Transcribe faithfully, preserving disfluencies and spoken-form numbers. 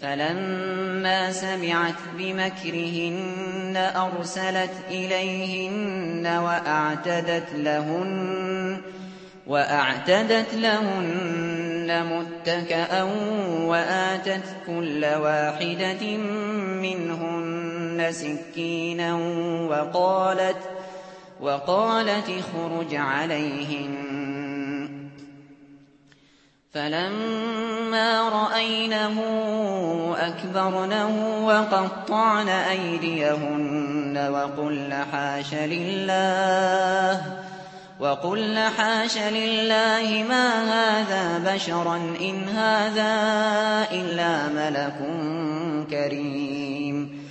فلما سمعت بمكرهن أرسلت إليهن وأعتدت لهن وأعتدت لهن متكأ وآتت كل واحدة منهن سكينا وقالت وقالت اخرج عليهن. فلما رأينه أكبرنه وقطعن أيديهن وقلن حاش لله وقلن حاش لله ما هذا بشرا إن هذا إلا ملك كريم.